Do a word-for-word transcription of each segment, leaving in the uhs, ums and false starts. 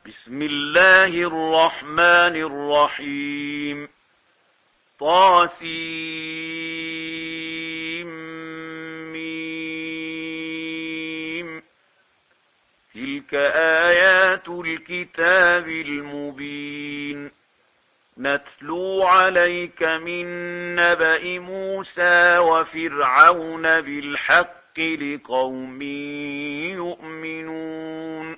بسم الله الرحمن الرحيم. طاسيم. تلك آيات الكتاب المبين. نتلو عليك من نبأ موسى وفرعون بالحق لقوم يؤمنون.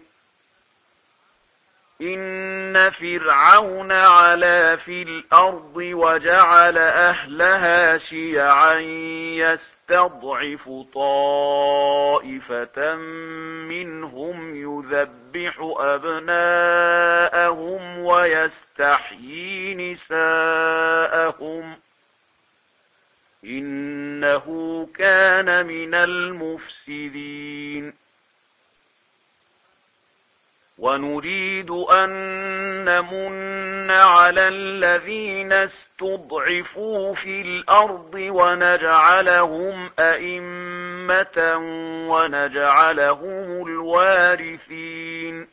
إن فرعون علا في الأرض وجعل أهلها شيعا يستضعف طائفة منهم يذبح أبناءهم ويستحيي نساءهم إنه كان من المفسدين. ونريد أن نمن على الذين استضعفوا في الأرض ونجعلهم أئمة ونجعلهم الوارثين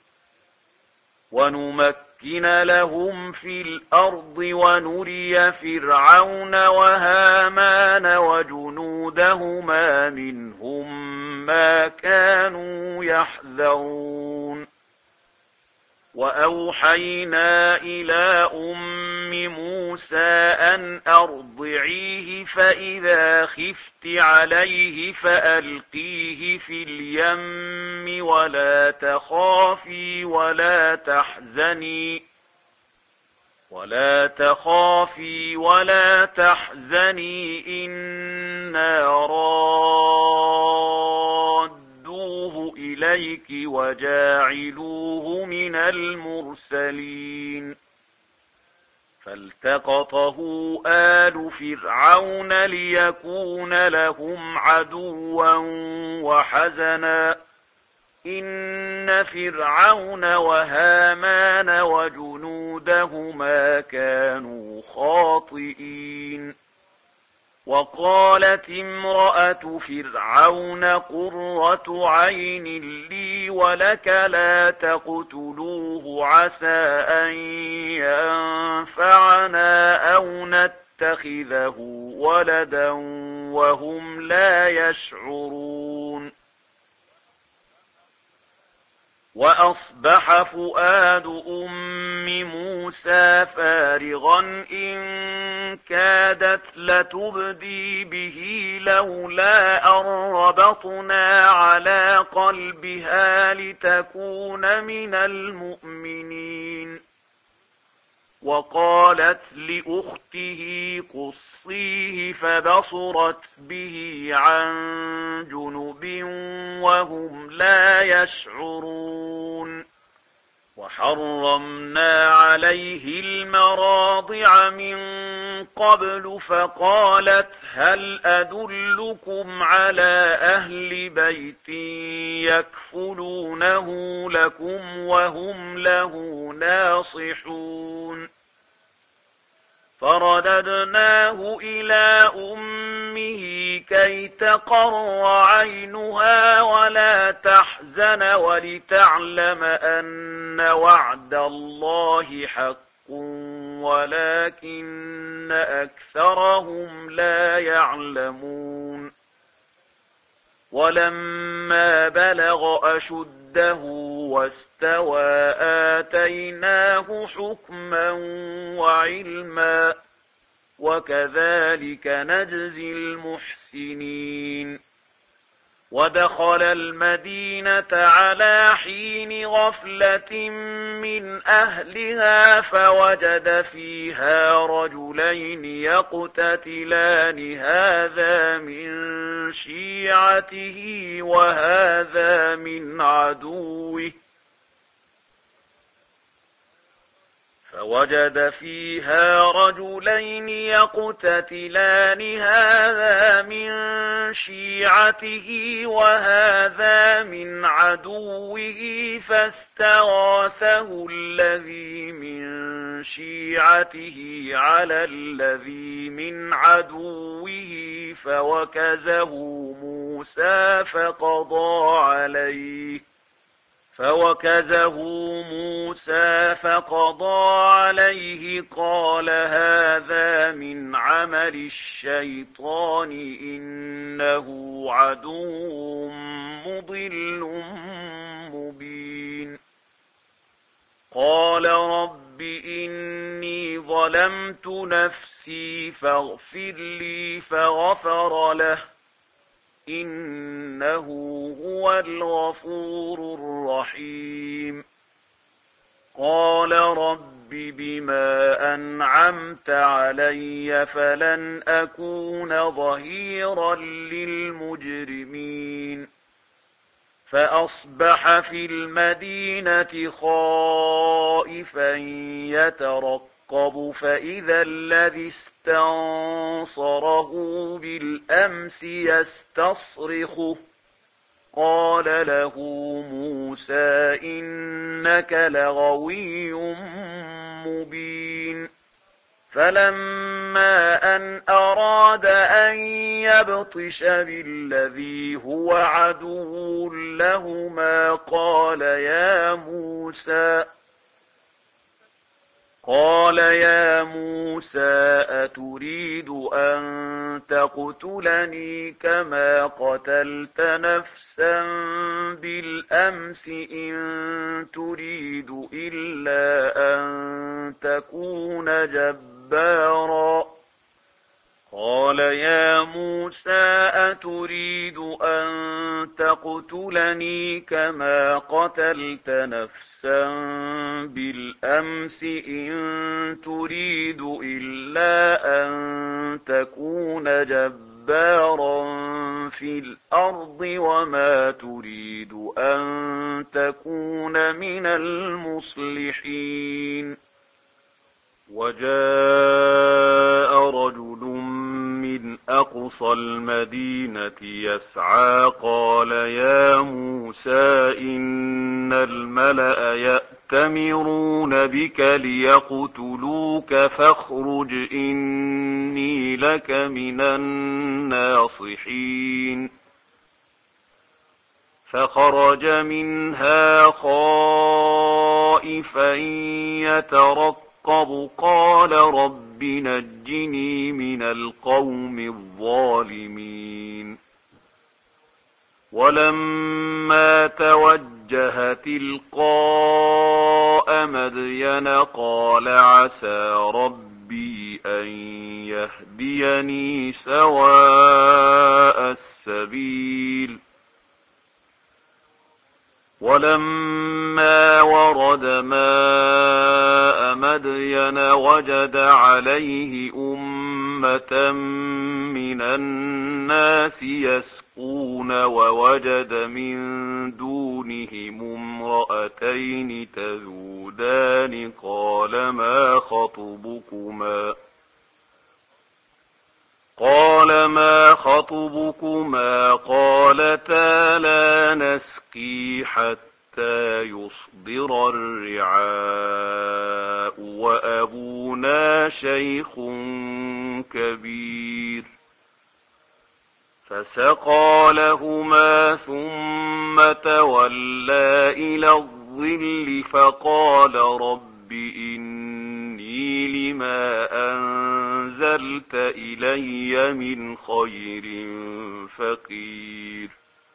ونمكن لهم في الأرض ونري فرعون وهامان وجنودهما منهم ما كانوا يحذرون. وأوحينا إلى أم موسى أن أرضعيه فإذا خفت عليه فألقيه في اليم ولا تخافي ولا تحزني ولا تخافي ولا تحزني إنا رادوه إليك وجاعلوه من المرسلين. فالتقطه آل فرعون ليكون لهم عدوا وحزنا إن فرعون وهامان وجنودهما كانوا خاطئين. وقالت امرأة فرعون قرة عين لي ولك لا تقتلوه عسى أن ينفعنا أو نتخذه ولدا وهم لا يشعرون. وأصبح فؤاد أم موسى فارغا إن كادت لتبدي به لولا أن ربطنا على قلبها لتكون من المؤمنين. وقالت لأخته قصيه فبصرت به عن جنب وهم لا يشعرون. وحرمنا عليه المراضع من قبل فقالت هل أدلكم على أهل بيت يكفلونه لكم وهم له ناصحون. فرددناه إلى أمه كي تقر عينها ولا تحزن ولتعلم أن وعد الله حق ولكن أكثرهم لا يعلمون. ولما بلغ أشده واستوى آتيناه حكما وعلما وكذلك نجزي المحسنين. ودخل المدينة على حين غفلة من أهلها فوجد فيها رجلين يقتتلان هذا من شيعته وهذا من عدوه فوجد فيها رجلين يقتتلان هذا من شيعته وهذا من عدوه فاستغاثه الذي من شيعته على الذي من عدوه فوكزه موسى فقضى عليه فوكزه موسى فقضى عليه قال هذا من عمل الشيطان إنه عدو مضل مبين قال رب إني ظلمت نفسي فاغفر لي فغفر له إنه هو الغفور الرحيم قال رب بما أنعمت علي فلن أكون ظهيرا للمجرمين فأصبح في المدينة خائفا يترقب فإذا الذي استنصره بالأمس يستصرخه قال له موسى إنك لغوي مبين فلما أن أراد أن يبطش بالذي هو عدو لهما قال يا موسى قال يا موسى أتريد أن تقتلني كما قتلت نفسا بالأمس إن تريد إلا أن تكون جبارا قال يا موسى أتريد أن تقتلني كما قتلت نفسا بالأمس إن تريد إلا أن تكون جبارا في الأرض وما تريد أن تكون من المصلحين وجاء رجل من أقصى المدينة يسعى قال يا موسى إن الملأ يأتمرون بك ليقتلوك فاخرج إني لك من الناصحين فخرج منها خائفا يترقب قال رب نجني من القوم الظالمين ولما توجه تلقاء مدين قال عسى ربي أن يهديني سواء السبيل ولما ورد ماء مدين وجد عليه أمة من الناس يسقون ووجد من دونهم امرأتين تذودان قال ما خطبكما قال ما خطبكما قالتا لا نسقي حتى يصدر الرعاء وأبونا شيخ كبير فسقى لهما ثم تولى إلى الظل فقال رب إني لما أنزلت إلي من خير فقير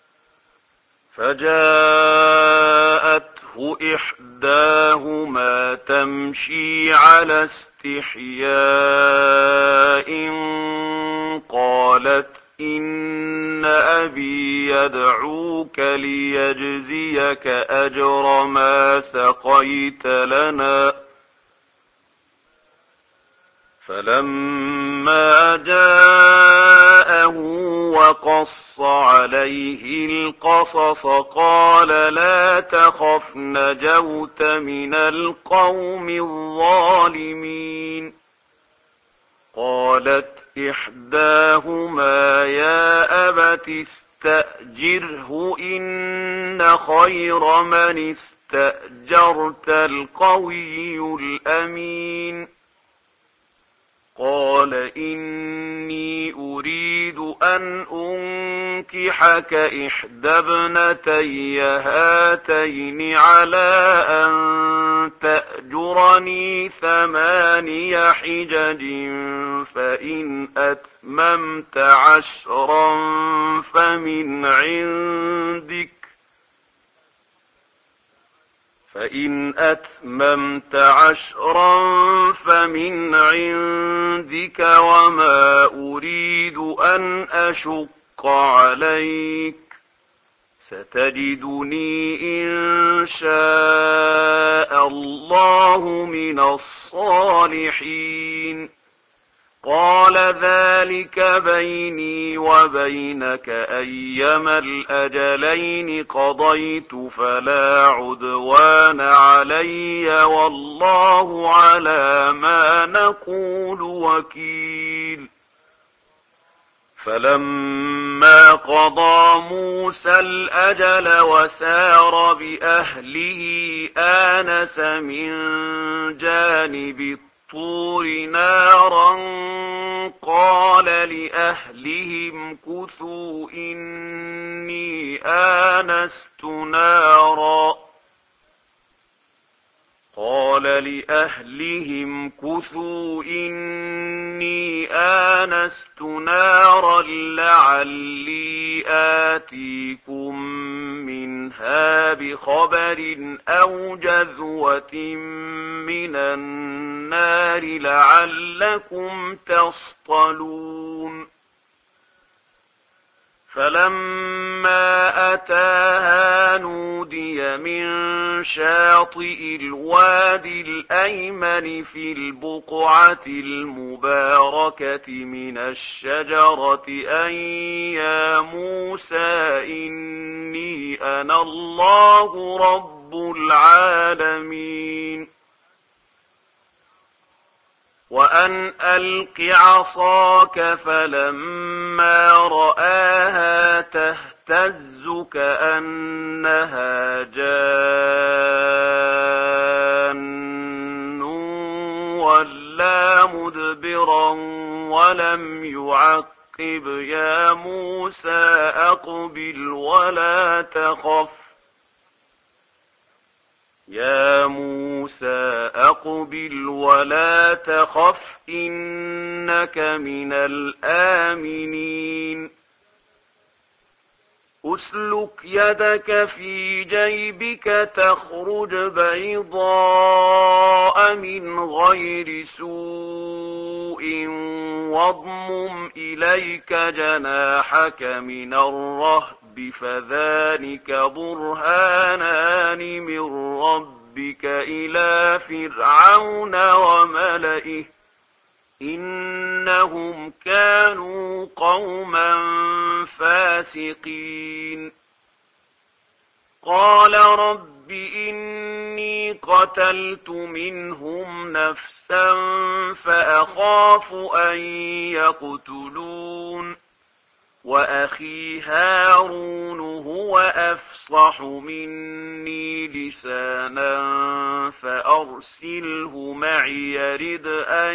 فجاءته إحداهما تمشي على استحياء قالت إن أبي يدعوك ليجزيك أجر ما سقيت لنا فلما جاءه وقص عليه القصص قال لا تخف نجوت من القوم الظالمين قالت إحداهما يا أبت استأجره إن خير من استأجرت القوي الأمين قال إني أريد أن أنكحك إحدى ابنتي هاتين على أن تأجرني ثماني حجج فإن أتممت عشرا فمن عندك فإن أتممت عشرا فمن عندك وما أريد أن أشق عليك ستجدني إن شاء الله من الصالحين قال ذلك بيني وبينك أيما الأجلين قضيت فلا عدوان علي والله على ما نقول وكيل فلما قضى موسى الأجل وسار بأهله آنس من جانب الطور نارا قال لأهلهم كثوا إني آنست نارا قال لأهلهم كثوا إني آنست نارا لعلي آتيكم منها بخبر أو جذوة من النار لعلكم تصطلون فلما أتاها نودي من شاطئ الوادي الأيمن في البقعة المباركة من الشجرة أن يا موسى إني أنا الله رب العالمين وأن ألق عصاك فلما رآها تهتز كأنها جان ولا مدبرا ولم يعقب يا موسى أقبل ولا تخف يا موسى أقبل ولا تخف إنك من الآمنين أسلك يدك في جيبك تخرج بيضاء من غير سوء واضمم إليك جناحك من الرهب فذلك برهانان من ربك إلى فرعون وملئه إنهم كانوا قوما فاسقين قال رب إني قتلت منهم نفسا فأخاف أن يقتلون وأخي هارون هو أفصح مني لسانا فأرسله معي يرد أن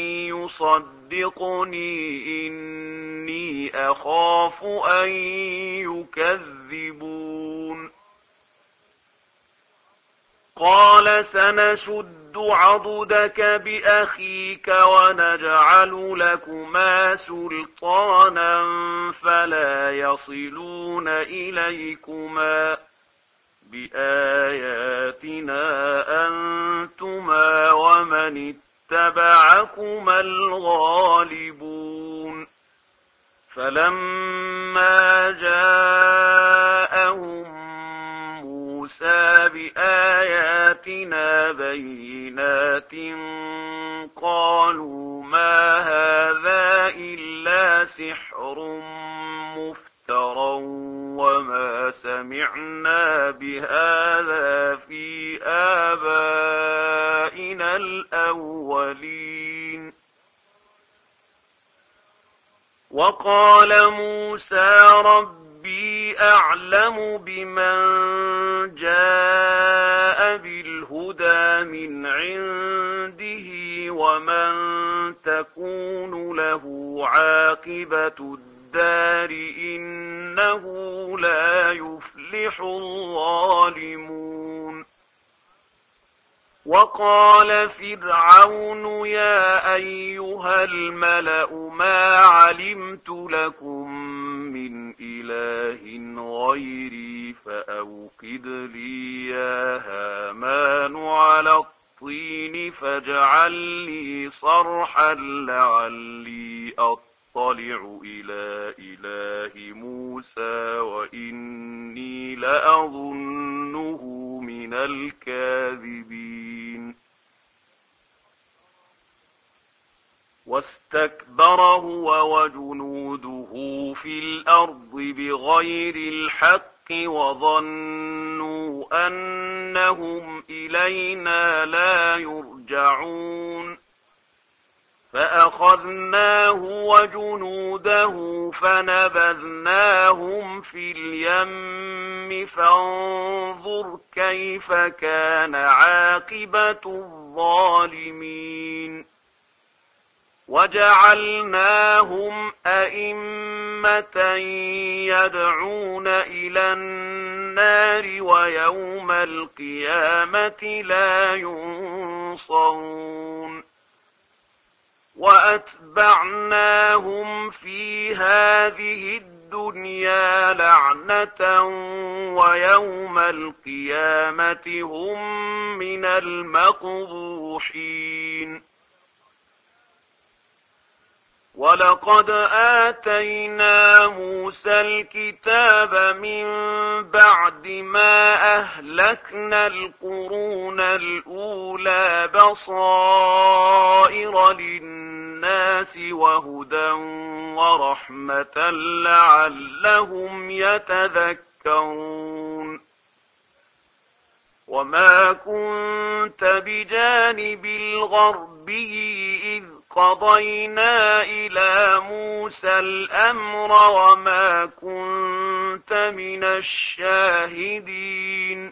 يصدقني إني أخاف أن يكذبون قال سنشد عضدك بأخيك ونجعل لكما سلطانا فلا يصلون إليكما بآياتنا أنتما ومن اتبعكما الغالبون فلما جاءهم موسى بآياتنا بينات قالوا ما هذا إلا سحر مفترى وما سمعنا بهذا في آبائنا الأولين وقال موسى ربي أعلم بمن جاء بالهدى هذا من عنده ومن تكون له عاقبة الدار إنه لا يفلح الظالمون. وقال فرعون يا أيها الملأ ما علمت لكم من إله غيري فأوقد لي يا هامان على الطين فاجعل لي صرحا لعلي أطلع إلى إله موسى وإني لأظنه من الكاذبين. واستكبر هو وجنوده في الأرض بغير الحق وظنوا أنهم إلينا لا يرجعون فأخذناه وجنوده فنبذناهم في اليم فانظر كيف كان عاقبة الظالمين. وجعلناهم أئمة يدعون إلى النار ويوم القيامة لا ينصرون. وأتبعناهم في هذه الدنيا لعنة ويوم القيامة هم من المقبوحين. ولقد آتينا موسى الكتاب من بعد ما أهلكنا القرون الأولى بصائر للناس وهدى ورحمة لعلهم يتذكرون. وما كنت بجانب الغربي إذ قضينا إلى موسى الأمر وما كنت من الشاهدين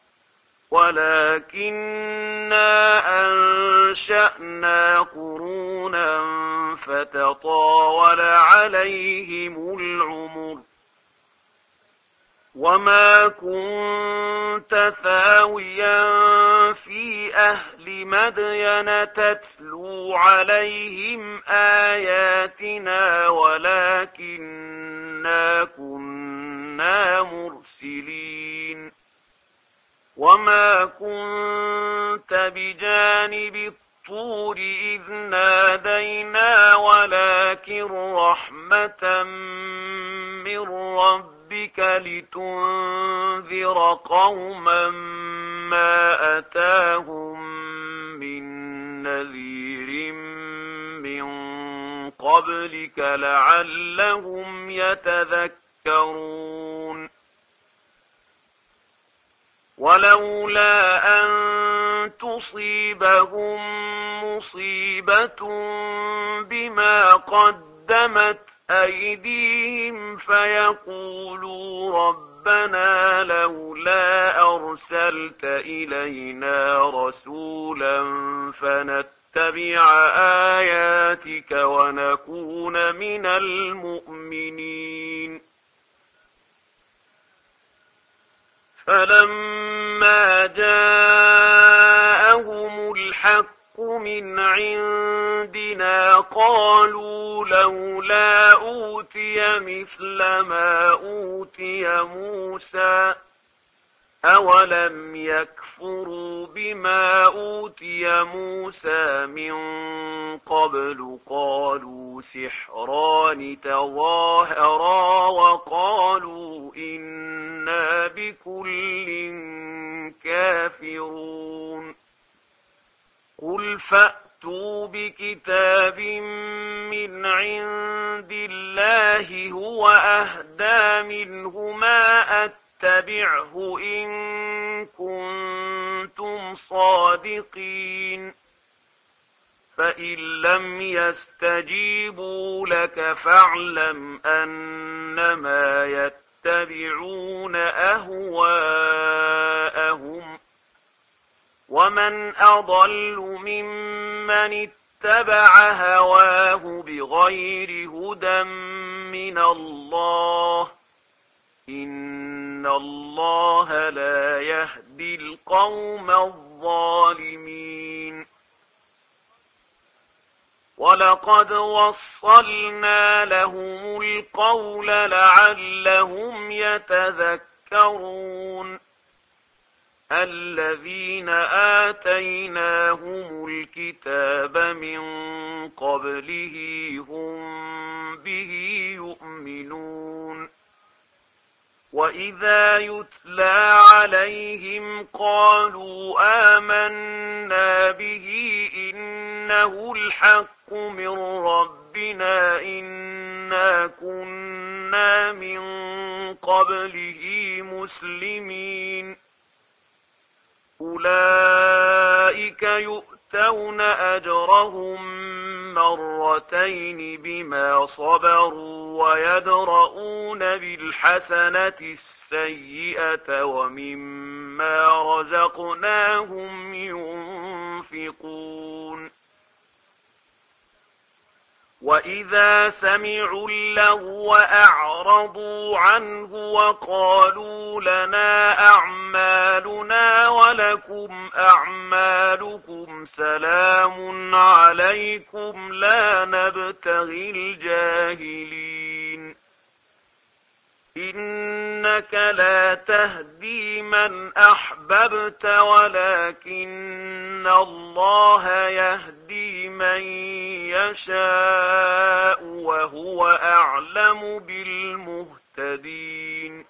ولكننا أنشأنا قرونا فتطاول عليهم العمر. وما كنت ثاويا في أهل مدين تتلو عليهم آياتنا ولكننا كنا مرسلين. وما كنت بجانب الطور إذ نادينا ولكن رحمة من ربك بك لتنذر قوما ما أتاهم من نذير من قبلك لعلهم يتذكرون. ولولا أن تصيبهم مصيبة بما قدمت أيديهم فيقولوا ربنا لولا أرسلت إلينا رسولا فنتبع آياتك ونكون من المؤمنين. فلما جاءهم الحق من عندنا قالوا لولا أوتي مثل ما أوتي موسى أولم يكفروا بما أوتي موسى من قبل قالوا سحران تظاهرا وقالوا إنا بكل كافرون. قل فأتوا بكتاب من عند الله هو أهدى منهما أتبعه إن كنتم صادقين. فإن لم يستجيبوا لك فاعلم أنما يتبعون أهواءهم ومن أضل ممن اتبع هواه بغير هدى من الله إن الله لا يهدي القوم الظالمين ولقد وصلنا لهم القول لعلهم يتذكرون الذين آتيناهم الكتاب من قبله هم به يؤمنون وإذا يتلى عليهم قالوا آمنا به إنه الحق من ربنا إنا كنا من قبله مسلمين أولئك يؤتون أجرهم مرتين بما صبروا ويدرؤون بالحسنة السيئة ومما رزقناهم ينفقون وإذا سمعوا اللغو أعرضوا عنه وقالوا لنا أعمالنا ولكم أعمالكم سلام عليكم لا نبتغي الجاهلين إنك لا تهدي من أحببت ولكن الله يهدي من يشاء وهو أعلم بالمهتدين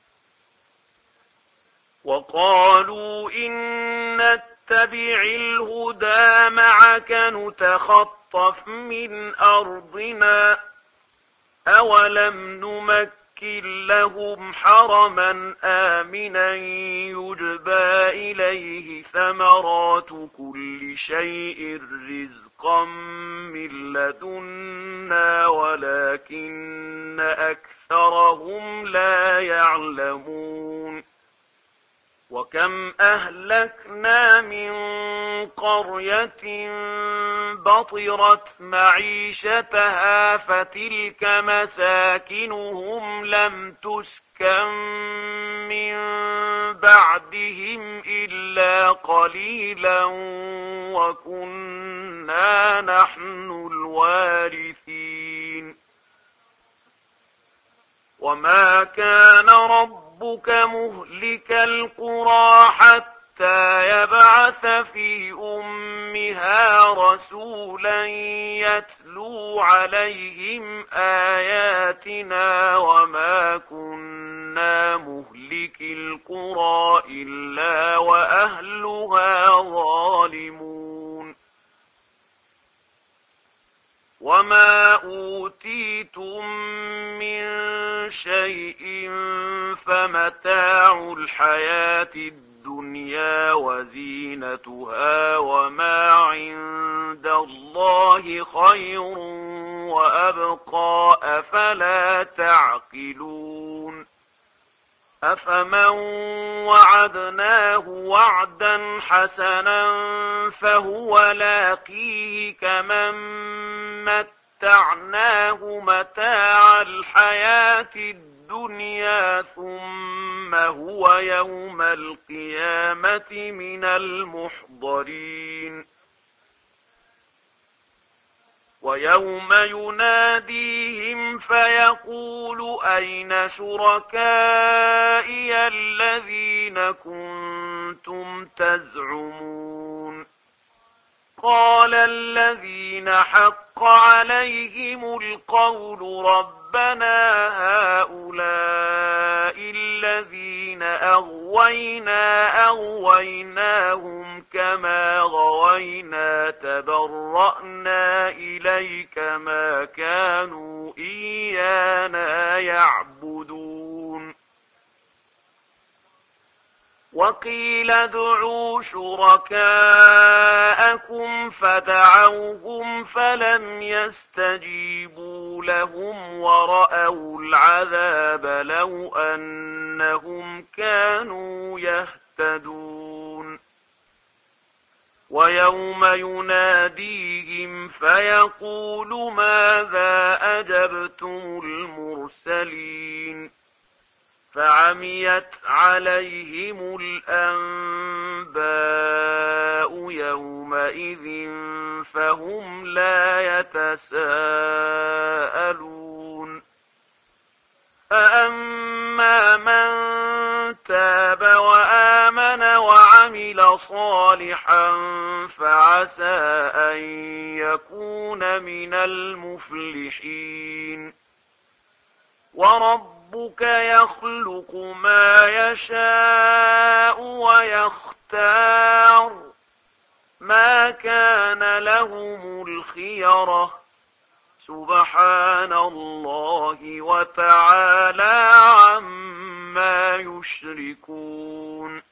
وقالوا إن نتبع الهدى معك نتخطف من أرضنا أولم نمكن لهم حرما آمنا يجبى إليه ثمرات كل شيء رزقا من لدنا ولكن أكثرهم لا يعلمون وكم أهلكنا من قرية بطرت معيشتها فتلك مساكنهم لم تسكن من بعدهم إلا قليلا وكنا نحن الوارثين وما كان ربك مهلك القرى حتى يبعث في أمها رسولا يتلو عليهم آياتنا وما كنا مهلك القرى إلا وأهلها ظالمون وما أوتيتم من شيء فمتاع الحياة الدنيا وزينتها وما عند الله خير وأبقى أفلا تعقلون أفمن وعدناه وعدا حسنا فهو لاقيه كمن متعناه متاع الحياة الدنيا ثم هو يوم القيامة من المحضرين ويوم يناديهم فيقول أين شركائي الذين كنتم تزعمون قال الذين حق عليهم القول ربنا هؤلاء الذين أغوينا أغويناهم كما غوينا تبرأنا إليك ما كانوا إيانا يعبدون وقيل ادعوا شركاءكم فدعوهم فلم يستجيبوا لهم ورأوا العذاب لو أنهم كانوا يهتدون ويوم يناديهم فيقول ماذا أجبتم المرسلين فعميت عليهم الأنباء يومئذ فهم لا يتساءلون فأما من تاب وآمن وعمل صالحا فعسى أن يكون من المفلحين وربك يخلق ما يشاء ويختار ما كان لهم الخيرة سبحان الله وتعالى عما يشركون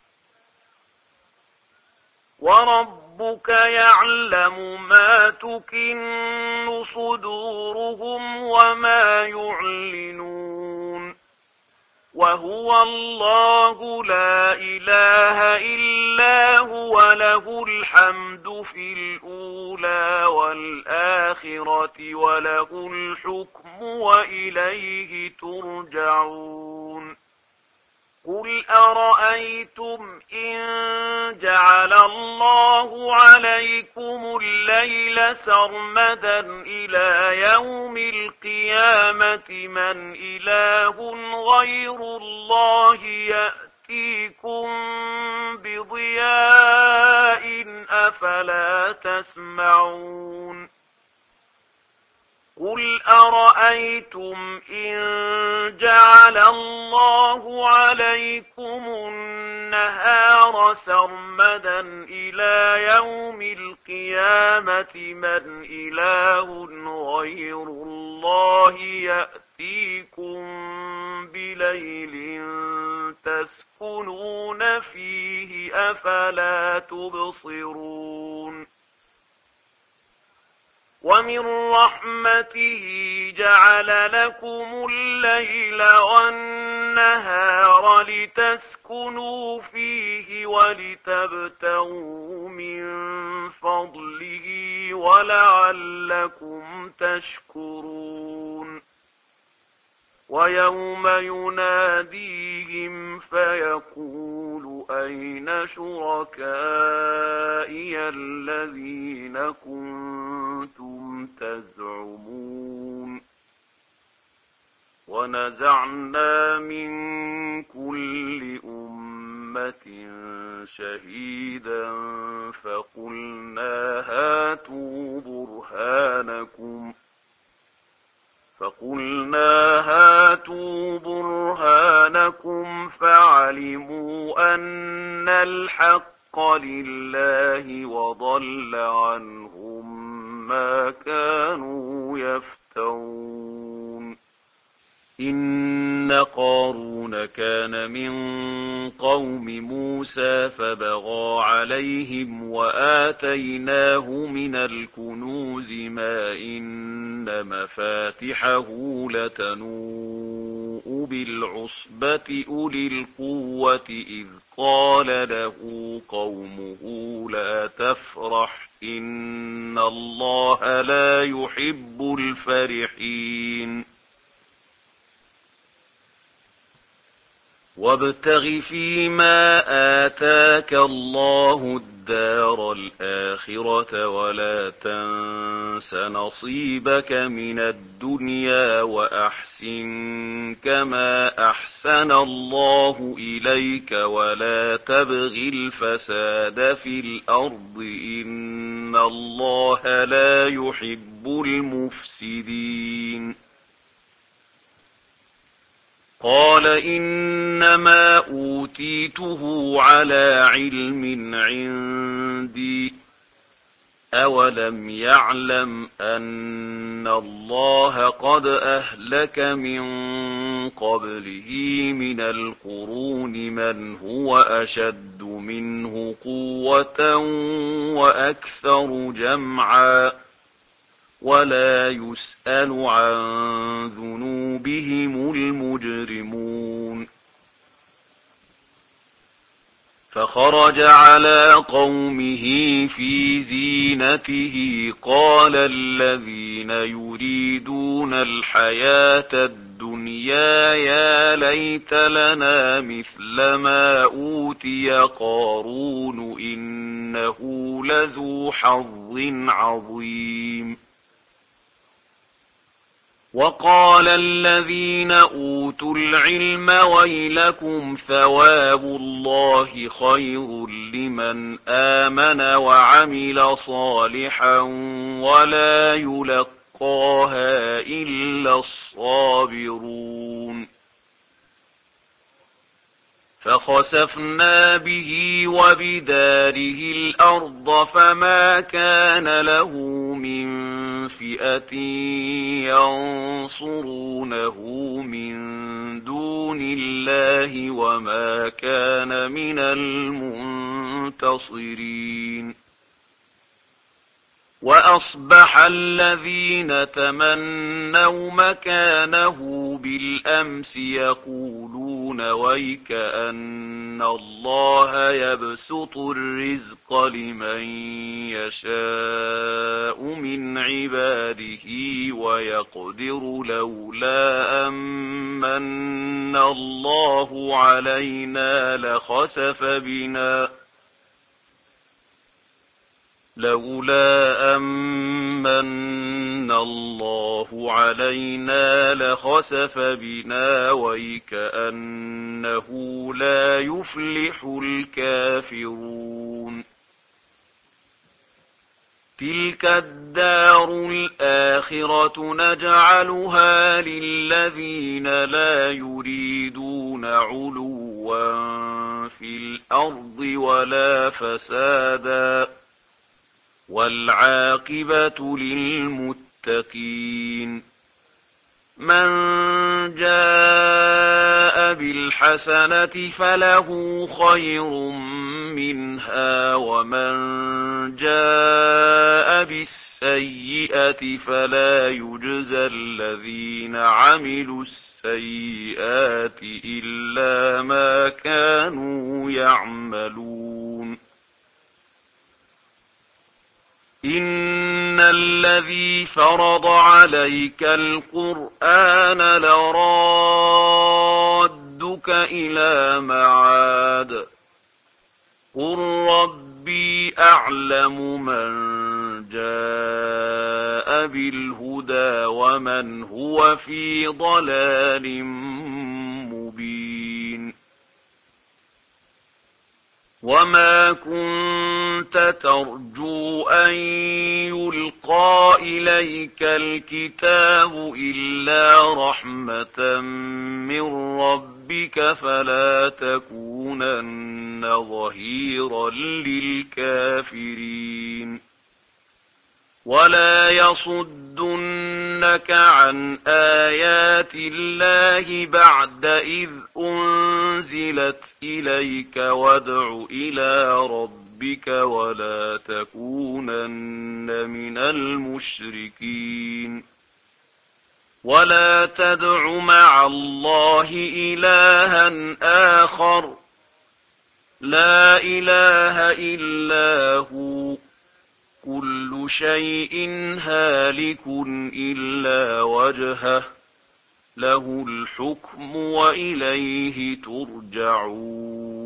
وربك يعلم ما تكن صدورهم وما يعلنون وهو الله لا إله إلا هو له الحمد في الأولى والآخرة وله الحكم وإليه ترجعون قل أرأيتم إن جعل الله عليكم الليل سرمدا إلى يوم القيامة من إله غير الله يأتيكم بضياء أفلا تسمعون قل أرأيتم إن جعل الله عليكم النهار سرمدا إلى يوم القيامة من إله غير الله يأتيكم بليل تسكنون فيه أفلا تبصرون ومن رحمته جعل لكم الليل والنهار لتسكنوا فيه ولتبتغوا من فضله ولعلكم تشكرون ويوم يناديهم فيقول أين شركائي الذين كنتم تزعمون ونزعنا من كل أمة شهيدا فقلنا هاتوا برهانكم فقلنا هاتوا برهانكم فعلموا أن الحق لله وضل عنهم ما كانوا يفترون إن قارون كان من قوم موسى فبغى عليهم وآتيناه من الكنوز ما إن مفاتحه لتنوء بالعصبة أولي القوة إذ قال له قومه لا تفرح إن الله لا يحب الفرحين وابتغ فيما آتاك الله الدار الآخرة ولا تنس نصيبك من الدنيا وأحسن كما أحسن الله إليك ولا تبغ الفساد في الأرض إن الله لا يحب المفسدين قال إنما أوتيته على علم عندي أولم يعلم أن الله قد أهلك من قبله من القرون من هو أشد منه قوة وأكثر جمعا ولا يسأل عن ذنوبهم المجرمون فخرج على قومه في زينته قال الذين يريدون الحياة الدنيا يا ليت لنا مثل ما أوتي قارون إنه لذو حظ عظيم. وقال الذين أوتوا العلم ويلكم ثواب الله خير لمن آمن وعمل صالحا ولا يلقاها إلا الصابرون. فخسفنا به وبداره الأرض فما كان له من فئة ينصرونه من دون الله وما كان من المنتصرين. وأصبح الذين تمنوا مكانه بالأمس يقولون ويك أن الله يبسط الرزق لمن يشاء من عباده ويقدر لولا أمن الله علينا لخسف بنا لولا أمن الله علينا لخسف بنا ويكأنه لا يفلح الكافرون. تلك الدار الآخرة نجعلها للذين لا يريدون علوا في الأرض ولا فسادا والعاقبة للمتقين. من جاء بالحسنة فله خير منها ومن جاء بالسيئة فلا يجزى الذين عملوا السيئات إلا ما كانوا يعملون. إن الذي فرض عليك القرآن لرادك إلى معاد قل ربي أعلم من جاء بالهدى ومن هو في ضلال مبين. وما كنت ترجو أن يلقى إليك الكتاب إلا رحمة من ربك فلا تكونن ظهيرا للكافرين. ولا يصدنك عن آيات الله بعد إذ أنزلت إليك وادع إلى ربك ولا تكونن من المشركين. ولا تدع مع الله إلها آخر لا إله إلا هو كل شيء هالك إلا وجهه له الحكم وإليه ترجعون.